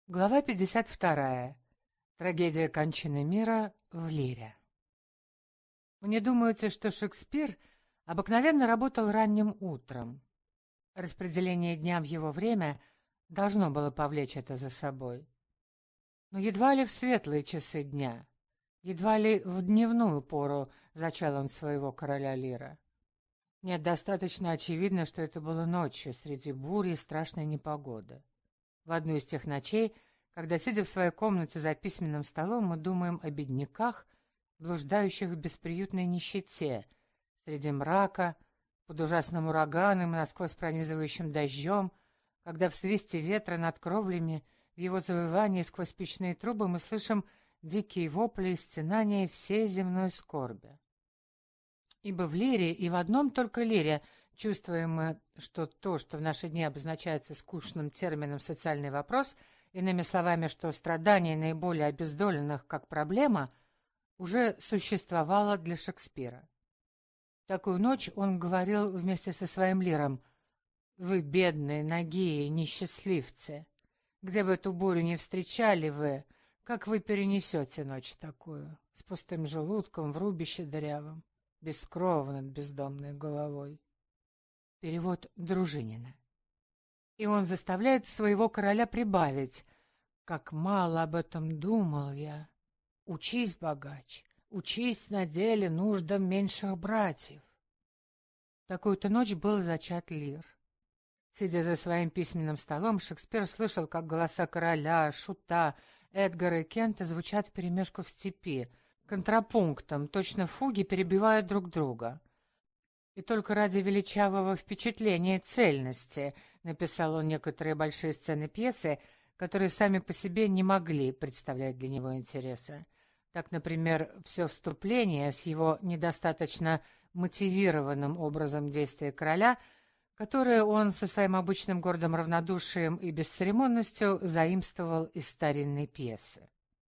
Глава 52. Трагедия кончины мира в Лире. Мне думается, что Шекспир обыкновенно работал ранним утром. Распределение дня в его время должно было повлечь это за собой. Но едва ли в светлые часы дня, едва ли в дневную пору зачал он своего короля Лира. Нет, достаточно очевидно, что это было ночью, среди бури и страшной непогоды. В одну из тех ночей, когда, сидя в своей комнате за письменным столом, мы думаем о бедняках, блуждающих в бесприютной нищете, среди мрака, под ужасным ураганом и насквозь пронизывающим дождем, когда в свисте ветра над кровлями, в его завывании сквозь печные трубы мы слышим дикие вопли и стенания всей земной скорби. Ибо в лире, и в одном только лире, чувствуем мы, что то, что в наши дни обозначается скучным термином «социальный вопрос», иными словами, что страдание наиболее обездоленных как проблема, уже существовало для Шекспира. Такую ночь он говорил вместе со своим лиром: «Вы, бедные, нагие, несчастливцы, где бы эту бурю не встречали вы, как вы перенесете ночь такую, с пустым желудком в рубище дырявом, без крова над бездомной головой». Перевод Дружинина. И он заставляет своего короля прибавить: «Как мало об этом думал я! Учись, богач, учись на деле нуждам меньших братьев». Такую-то ночь был зачат Лир. Сидя за своим письменным столом, Шекспир слышал, как голоса короля, шута, Эдгара и Кента звучат вперемешку в степи, контрапунктом, точно фуги перебивают друг друга. И только ради величавого впечатления и цельности написал он некоторые большие сцены пьесы, которые сами по себе не могли представлять для него интереса. Так, например, все вступление с его недостаточно мотивированным образом действия короля, которое он со своим обычным гордым равнодушием и бесцеремонностью заимствовал из старинной пьесы.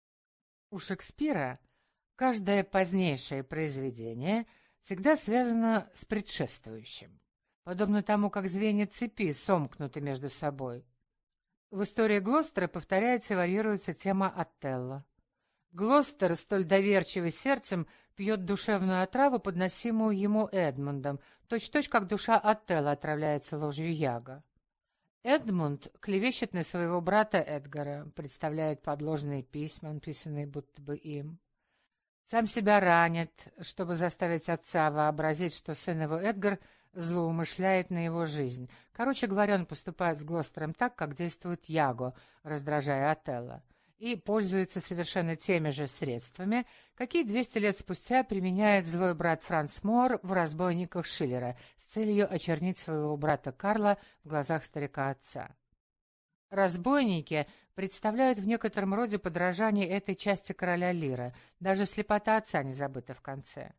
У Шекспира каждое позднейшее произведение всегда связано с предшествующим, подобно тому, как звенья цепи сомкнуты между собой. В истории Глостера повторяется и варьируется тема Отелло. Глостер, столь доверчивый сердцем, пьет душевную отраву, подносимую ему Эдмундом, точь-в-точь, как душа Отелло отравляется ложью яга. Эдмунд клевещет на своего брата Эдгара, представляет подложные письма, написанные будто бы им. Сам себя ранит, чтобы заставить отца вообразить, что сын его Эдгар злоумышляет на его жизнь. Короче говоря, он поступает с Глостером так, как действует Яго, раздражая Отелло, и пользуется совершенно теми же средствами, какие 200 лет спустя применяет злой брат Франц Моор в «Разбойниках» Шиллера с целью очернить своего брата Карла в глазах старика-отца. «Разбойники» представляют в некотором роде подражание этой части короля Лира, даже слепота отца не забыта в конце.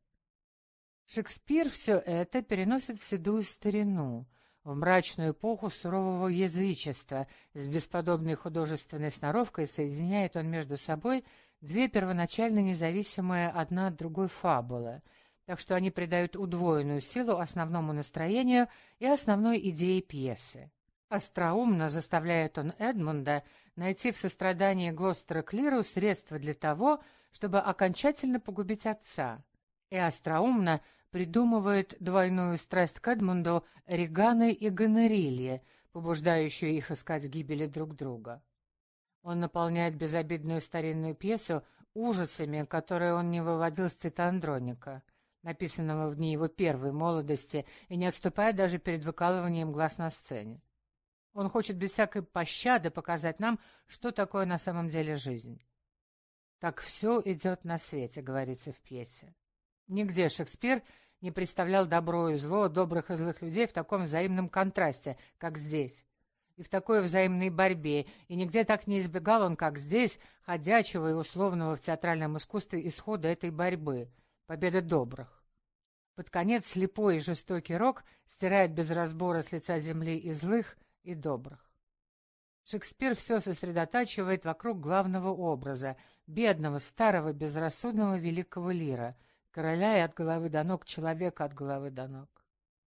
Шекспир все это переносит в седую старину, в мрачную эпоху сурового язычества. С бесподобной художественной сноровкой соединяет он между собой две первоначально независимые одна от другой фабулы, так что они придают удвоенную силу основному настроению и основной идее пьесы. Остроумно заставляет он Эдмунда найти в сострадании Глостера к Лиру средства для того, чтобы окончательно погубить отца, и остроумно придумывает двойную страсть к Эдмунду Реганы и Гонорилье, побуждающую их искать гибели друг друга. Он наполняет безобидную старинную пьесу ужасами, которые он не выводил с цвета Андроника, написанного в дни его первой молодости, и не отступает даже перед выкалыванием глаз на сцене. Он хочет без всякой пощады показать нам, что такое на самом деле жизнь. «Так все идет на свете», — говорится в пьесе. Нигде Шекспир не представлял добро и зло, добрых и злых людей в таком взаимном контрасте, как здесь, и в такой взаимной борьбе, и нигде так не избегал он, как здесь, ходячего и условного в театральном искусстве исхода этой борьбы, победы добрых. Под конец слепой и жестокий рок стирает без разбора с лица земли и злых, и добрых. Шекспир все сосредотачивает вокруг главного образа — бедного, старого, безрассудного великого Лира, короля и от головы до ног человека от головы до ног.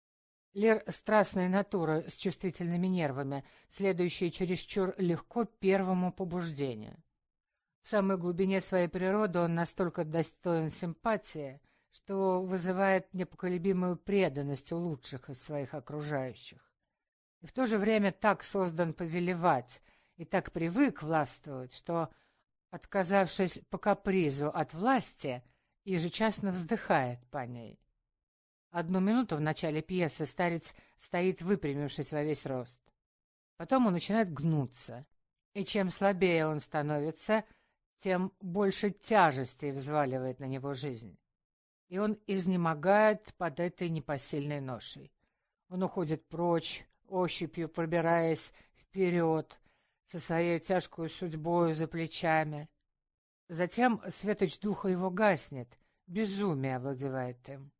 Лир — страстная натура с чувствительными нервами, следующая чересчур легко первому побуждению. В самой глубине своей природы он настолько достоин симпатии, что вызывает непоколебимую преданность у лучших из своих окружающих. И в то же время так создан повелевать и так привык властвовать, что, отказавшись по капризу от власти, ежечасно вздыхает по ней. Одну минуту в начале пьесы старец стоит, выпрямившись во весь рост. Потом он начинает гнуться, и чем слабее он становится, тем больше тяжести взваливает на него жизнь. И он изнемогает под этой непосильной ношей. Он уходит прочь, ощупью пробираясь вперед, со своей тяжкой судьбою за плечами. Затем светоч духа его гаснет, безумие овладевает им.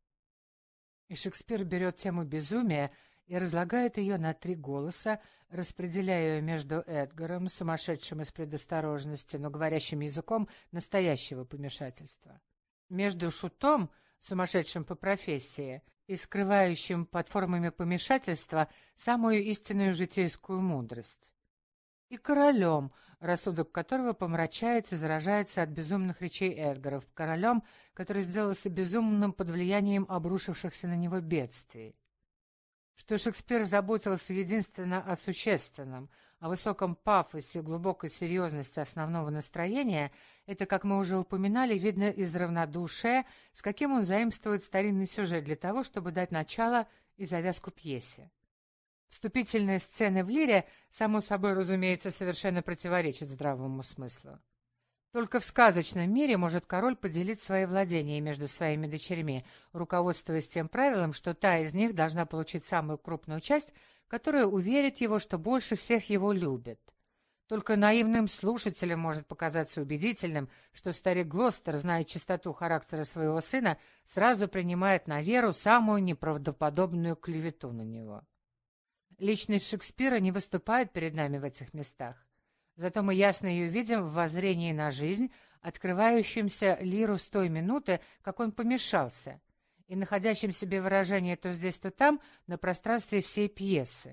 И Шекспир берет тему безумия и разлагает ее на 3 голоса, распределяя ее между Эдгаром, сумасшедшим из предосторожности, но говорящим языком настоящего помешательства, между Шутом, сумасшедшим по профессии, и скрывающим под формами помешательства самую истинную житейскую мудрость, и королем, рассудок которого помрачается и заражается от безумных речей Эдгаров, королем, который сделался безумным под влиянием обрушившихся на него бедствий. Что Шекспир заботился единственно о существенном, о высоком пафосе, глубокой серьезности основного настроения, это, как мы уже упоминали, видно из равнодушия, с каким он заимствует старинный сюжет для того, чтобы дать начало и завязку пьесе. Вступительные сцены в лире, само собой, разумеется, совершенно противоречат здравому смыслу. Только в сказочном мире может король поделить свои владения между своими дочерьми, руководствуясь тем правилом, что та из них должна получить самую крупную часть, которая уверит его, что больше всех его любит. Только наивным слушателям может показаться убедительным, что старик Глостер, зная чистоту характера своего сына, сразу принимает на веру самую неправдоподобную клевету на него. Личность Шекспира не выступает перед нами в этих местах. Зато мы ясно ее видим в воззрении на жизнь, открывающемся Лиру с той минуты, как он помешался, и находящем себе выражение то здесь, то там, на пространстве всей пьесы.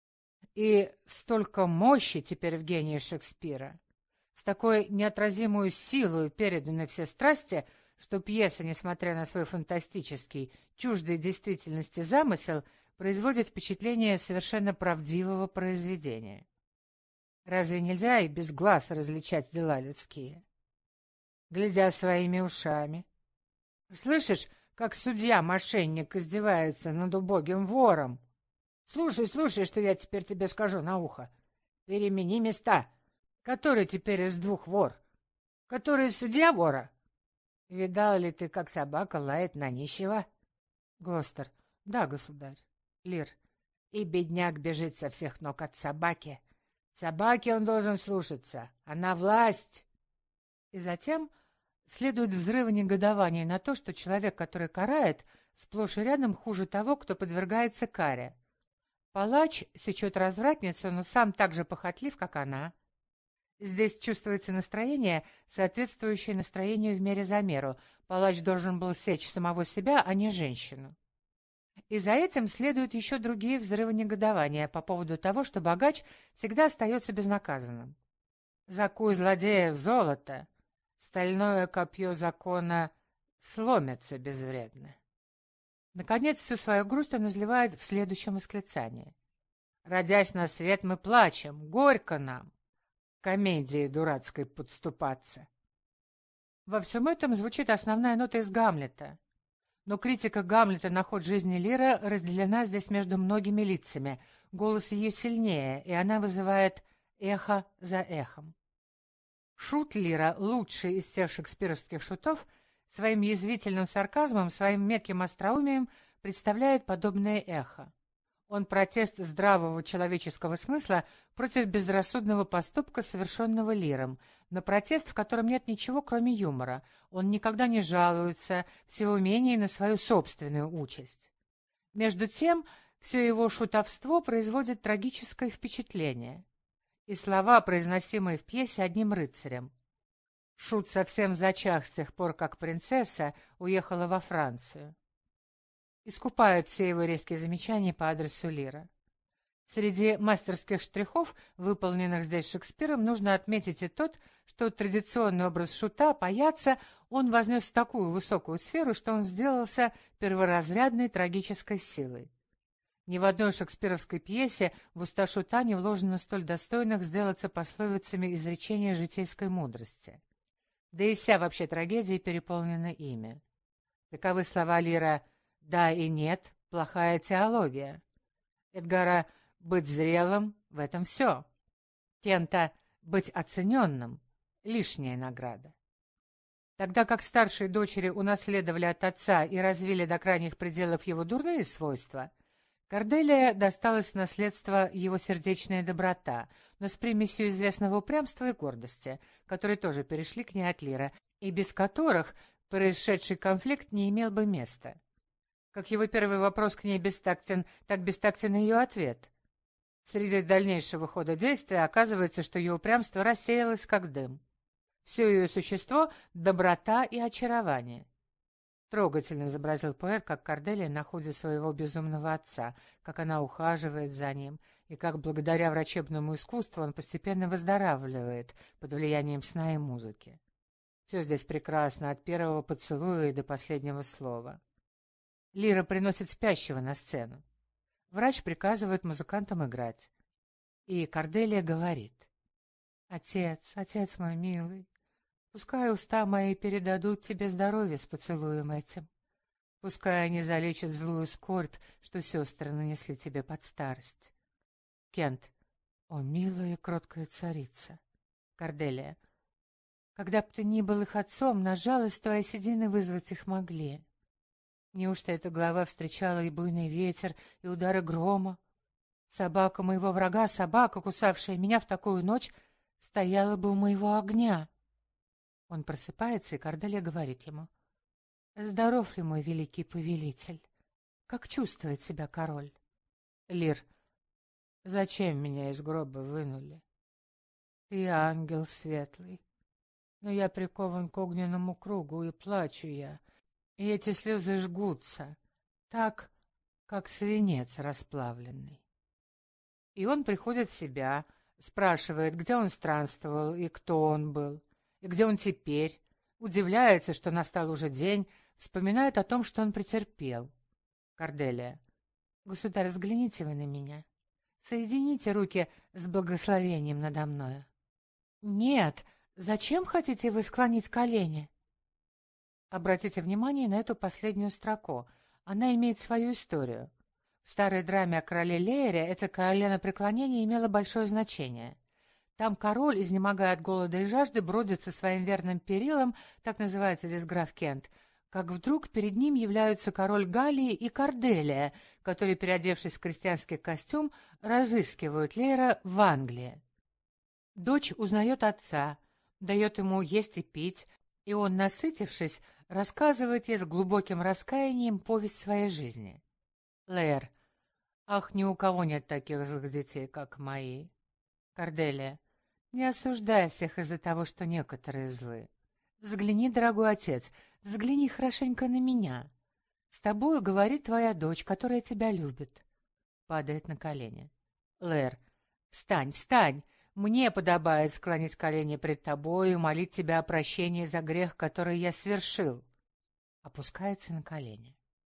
И столько мощи теперь в гении Шекспира, с такой неотразимую силой переданы все страсти, что пьеса, несмотря на свой фантастический, чуждый действительности замысел, производит впечатление совершенно правдивого произведения. Разве нельзя и без глаз различать дела людские? Глядя своими ушами. Слышишь, как судья-мошенник издевается над убогим вором? Слушай, что я теперь тебе скажу на ухо. Перемени места. Который теперь из 2 вор? Который судья вора? Видал ли ты, как собака лает на нищего? Глостер. Да, государь. Лир. И бедняк бежит со всех ног от собаки. Собаки он должен слушаться. Она власть. И затем следует взрыв негодования на то, что человек, который карает, сплошь и рядом хуже того, кто подвергается каре. Палач сечет развратницу, но сам так же похотлив, как она. Здесь чувствуется настроение, соответствующее настроению в мере за меру. Палач должен был сечь самого себя, а не женщину. И за этим следуют еще другие взрывы негодования по поводу того, что богач всегда остается безнаказанным. Закуй злодея в золото, стальное копье закона сломится безвредно. Наконец, всю свою грусть он изливает в следующем восклицании. «Родясь на свет, мы плачем, горько нам, комедии дурацкой подступаться». Во всем этом звучит основная нота из Гамлета. Но критика Гамлета на ход жизни Лира разделена здесь между многими лицами. Голос ее сильнее, и она вызывает эхо за эхом. Шут Лира, лучший из всех шекспировских шутов, своим язвительным сарказмом, своим метким остроумием представляет подобное эхо. Он протест здравого человеческого смысла против безрассудного поступка, совершенного Лиром, на протест, в котором нет ничего, кроме юмора. Он никогда не жалуется, всего менее на свою собственную участь. Между тем, все его шутовство производит трагическое впечатление. И слова, произносимые в пьесе одним рыцарем. Шут совсем зачах с тех пор, как принцесса уехала во Францию. искупают все его резкие замечания по адресу Лира. Среди мастерских штрихов, выполненных здесь Шекспиром, нужно отметить и тот, что традиционный образ шута, паяца, он вознес в такую высокую сферу, что он сделался перворазрядной трагической силой. Ни в одной шекспировской пьесе в уста шута не вложено столь достойных сделаться пословицами изречения житейской мудрости. Да и вся вообще трагедия переполнена ими. Таковы слова Лира «да» и «нет» — плохая теология. Эдгара «быть зрелым» — в этом все. Кента «быть оцененным» — лишняя награда. Тогда как старшие дочери унаследовали от отца и развили до крайних пределов его дурные свойства, Корделия досталась в наследство его сердечная доброта, но с примесью известного упрямства и гордости, которые тоже перешли к ней от Лира, и без которых происшедший конфликт не имел бы места. Как его первый вопрос к ней бестактен, так бестактен ее ответ. Среди дальнейшего хода действия оказывается, что ее упрямство рассеялось как дым. Все ее существо — доброта и очарование. Трогательно изобразил поэт, как Корделия находит своего безумного отца, как она ухаживает за ним, и как благодаря врачебному искусству он постепенно выздоравливает под влиянием сна и музыки. Все здесь прекрасно, от первого поцелуя и до последнего слова. Лира приносит спящего на сцену. Врач приказывает музыкантам играть. И Корделия говорит: «Отец, отец мой милый, пускай уста мои передадут тебе здоровье с поцелуем этим. Пускай они залечат злую скорбь, что сестры нанесли тебе под старость». Кент: «О, милая и кроткая царица». Корделия: «Когда б ты ни был их отцом, на жалость твоей седины вызвать их могли. Неужто эта глава встречала и буйный ветер, и удары грома? Собака моего врага, собака, кусавшая меня в такую ночь, стояла бы у моего огня». Он просыпается, и Корделия говорит ему: «Здоров ли мой великий повелитель? Как чувствует себя король?» Лир: «Зачем меня из гроба вынули? Ты ангел светлый, но я прикован к огненному кругу, и плачу я, и эти слезы жгутся, так, как свинец расплавленный». И он приходит в себя, спрашивает, где он странствовал и кто он был, и где он теперь, удивляется, что настал уже день, вспоминает о том, что он претерпел. Корделия: «Государь, взгляните вы на меня. Соедините руки с благословением надо мною». «Нет, зачем хотите вы склонить колени?» Обратите внимание на эту последнюю строку. Она имеет свою историю. В старой драме о короле Леере это коленопреклонение имело большое значение. Там король, изнемогая от голода и жажды, бродит со своим верным Перилом, так называется здесь граф Кент, как вдруг перед ним являются король Галлии и Корделия, которые, переодевшись в крестьянский костюм, разыскивают Леера в Англии. Дочь узнает отца, дает ему есть и пить, и он, насытившись, рассказывает ей с глубоким раскаянием повесть своей жизни. Леер: «Ах, ни у кого нет таких злых детей, как мои». Корделия: «Не осуждай всех из-за того, что некоторые злы. Взгляни, дорогой отец, взгляни хорошенько на меня. С тобою говорит твоя дочь, которая тебя любит». Падает на колени. Лэр: «Встань, встань! Мне подобает склонить колени пред тобою и молить тебя о прощении за грех, который я свершил». Опускается на колени.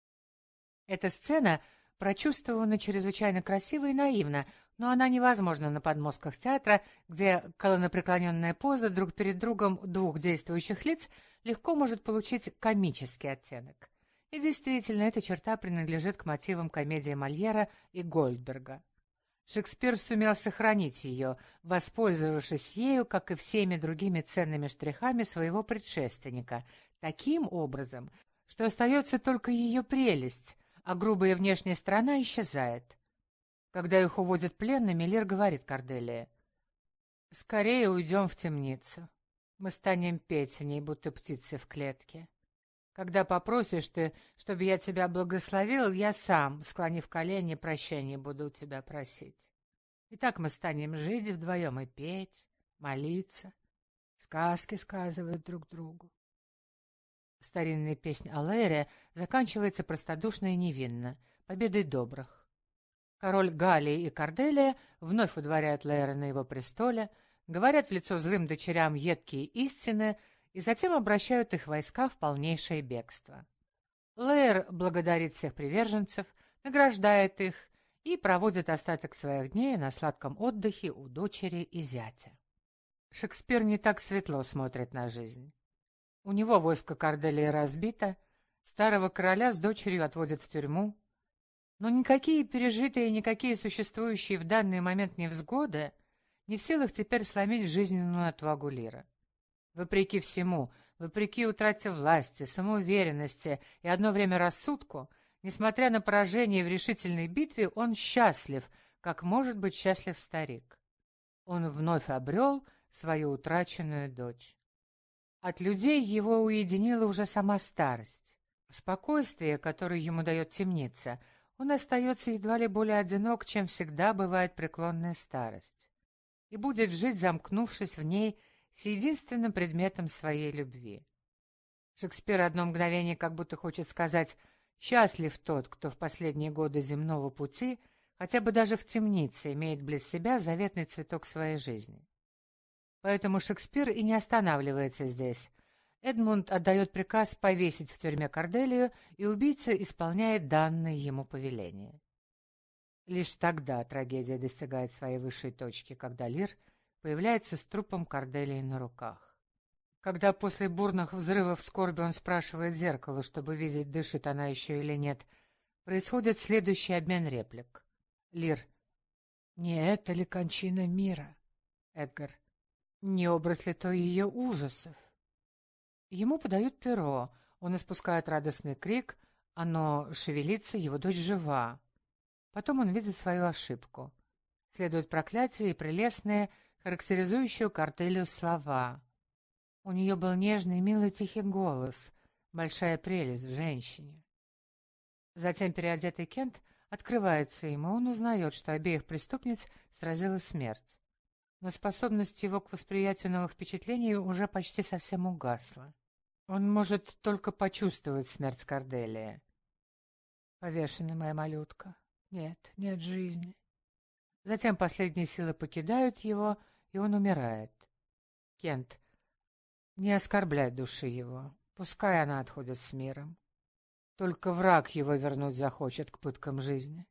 Эта сцена прочувствована чрезвычайно красиво и наивно, но она невозможна на подмостках театра, где коленопреклоненная поза друг перед другом двух действующих лиц легко может получить комический оттенок. И действительно, эта черта принадлежит к мотивам комедии Мольера и Гольдберга. Шекспир сумел сохранить ее, воспользовавшись ею, как и всеми другими ценными штрихами своего предшественника, таким образом, что остается только ее прелесть, а грубая внешняя сторона исчезает. Когда их уводят пленными, Лир говорит Корделии: «Скорее уйдем в темницу. Мы станем петь в ней, будто птицы в клетке. Когда попросишь ты, чтобы я тебя благословил, я сам, склонив колени, прощения буду у тебя просить. И так мы станем жить вдвоем и петь, молиться, сказки сказывать друг другу». Старинная песнь о Лэре заканчивается простодушно и невинно, победой добрых. Король Галлии и Корделия вновь удворяют Лэра на его престоле, говорят в лицо злым дочерям едкие истины и затем обращают их войска в полнейшее бегство. Лэйр благодарит всех приверженцев, награждает их и проводит остаток своих дней на сладком отдыхе у дочери и зятя. Шекспир не так светло смотрит на жизнь. У него войско Корделии разбито, старого короля с дочерью отводят в тюрьму, но никакие пережитые, никакие существующие в данный момент невзгоды не в силах теперь сломить жизненную отвагу Лира. Вопреки всему, вопреки утрате власти, самоуверенности и одно время рассудку, несмотря на поражение в решительной битве, он счастлив, как может быть счастлив старик. Он вновь обрел свою утраченную дочь. От людей его уединила уже сама старость. В спокойствии, которое ему дает темница, он остается едва ли более одинок, чем всегда бывает преклонная старость, и будет жить, замкнувшись в ней, с единственным предметом своей любви. Шекспир одно мгновение как будто хочет сказать: «Счастлив тот, кто в последние годы земного пути, хотя бы даже в темнице, имеет близ себя заветный цветок своей жизни». Поэтому Шекспир и не останавливается здесь. Эдмунд отдает приказ повесить в тюрьме Корделию, и убийца исполняет данное ему повеление. Лишь тогда трагедия достигает своей высшей точки, когда Лир появляется с трупом Корделии на руках. Когда после бурных взрывов скорби он спрашивает зеркало, чтобы видеть, дышит она еще или нет, происходит следующий обмен реплик. Лир: «Не это ли кончина мира?» Эдгар: «Не образ ли то ее ужасов?» Ему подают перо, он испускает радостный крик, оно шевелится, его дочь жива. Потом он видит свою ошибку. Следует проклятие и прелестные, характеризующие Корделию слова. У нее был нежный, милый, тихий голос, большая прелесть в женщине. Затем переодетый Кент открывается ему, он узнает, что обеих преступниц сразила смерть. Но способность его к восприятию новых впечатлений уже почти совсем угасла. Он может только почувствовать смерть Корделии. «Повешена моя малютка. Нет, нет жизни». Затем последние силы покидают его, и он умирает. Кент: «Не оскорбляй души его, пускай она отходит с миром. Только враг его вернуть захочет к пыткам жизни».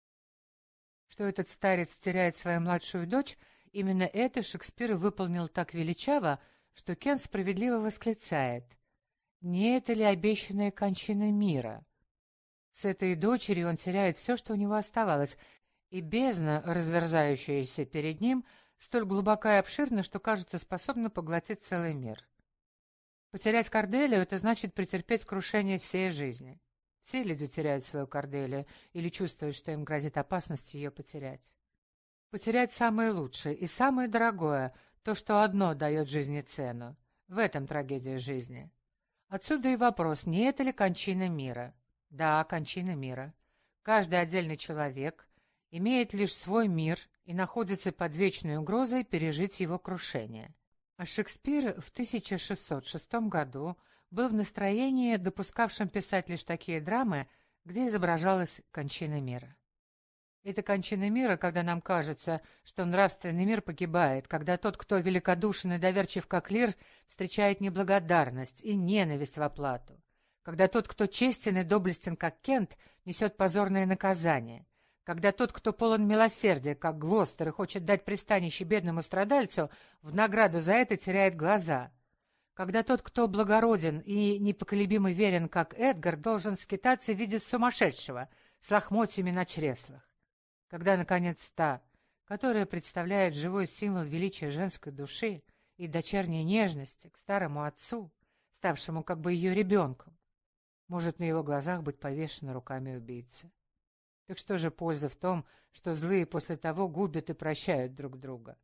Что этот старец теряет свою младшую дочь, именно это Шекспир выполнил так величаво, что Кент справедливо восклицает: «Не это ли обещанная кончина мира?» С этой дочерью он теряет все, что у него оставалось, и бездна, разверзающаяся перед ним, столь глубока и обширна, что, кажется, способна поглотить целый мир. Потерять Корделию — это значит претерпеть крушение всей жизни. Все люди теряют свою Корделию или чувствуют, что им грозит опасность ее потерять. Потерять самое лучшее и самое дорогое, то, что одно дает жизни цену. В этом трагедия жизни. Отсюда и вопрос, не это ли кончина мира? Да, кончина мира. Каждый отдельный человек имеет лишь свой мир и находится под вечной угрозой пережить его крушение. А Шекспир в 1606 году был в настроении, допускавшем писать лишь такие драмы, где изображалась кончина мира. Это кончина мира, когда нам кажется, что нравственный мир погибает, когда тот, кто великодушен и доверчив, как Лир, встречает неблагодарность и ненависть в оплату, когда тот, кто честен и доблестен, как Кент, несет позорное наказание, когда тот, кто полон милосердия, как Глостер, и хочет дать пристанище бедному страдальцу, в награду за это теряет глаза, когда тот, кто благороден и непоколебимо верен, как Эдгар, должен скитаться в виде сумасшедшего с лохмотьями на чреслах, когда, наконец, та, которая представляет живой символ величия женской души и дочерней нежности к старому отцу, ставшему как бы ее ребенком, может на его глазах быть повешена руками убийцы. Так что же польза в том, что злые после того губят и прощают друг друга?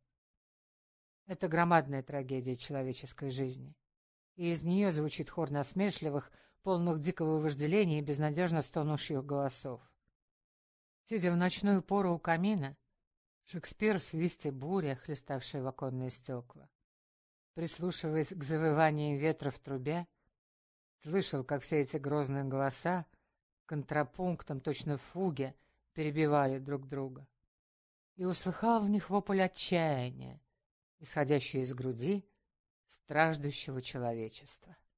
Это громадная трагедия человеческой жизни, и из нее звучит хор насмешливых, полных дикого вожделения и безнадежно стонущих голосов. Сидя в ночную пору у камина, Шекспир в свисте бури, хлеставшей в оконные стекла, прислушиваясь к завываниям ветра в трубе, слышал, как все эти грозные голоса контрапунктом, точно фуги, перебивали друг друга, и услыхал в них вопль отчаяния, исходящий из груди страждущего человечества.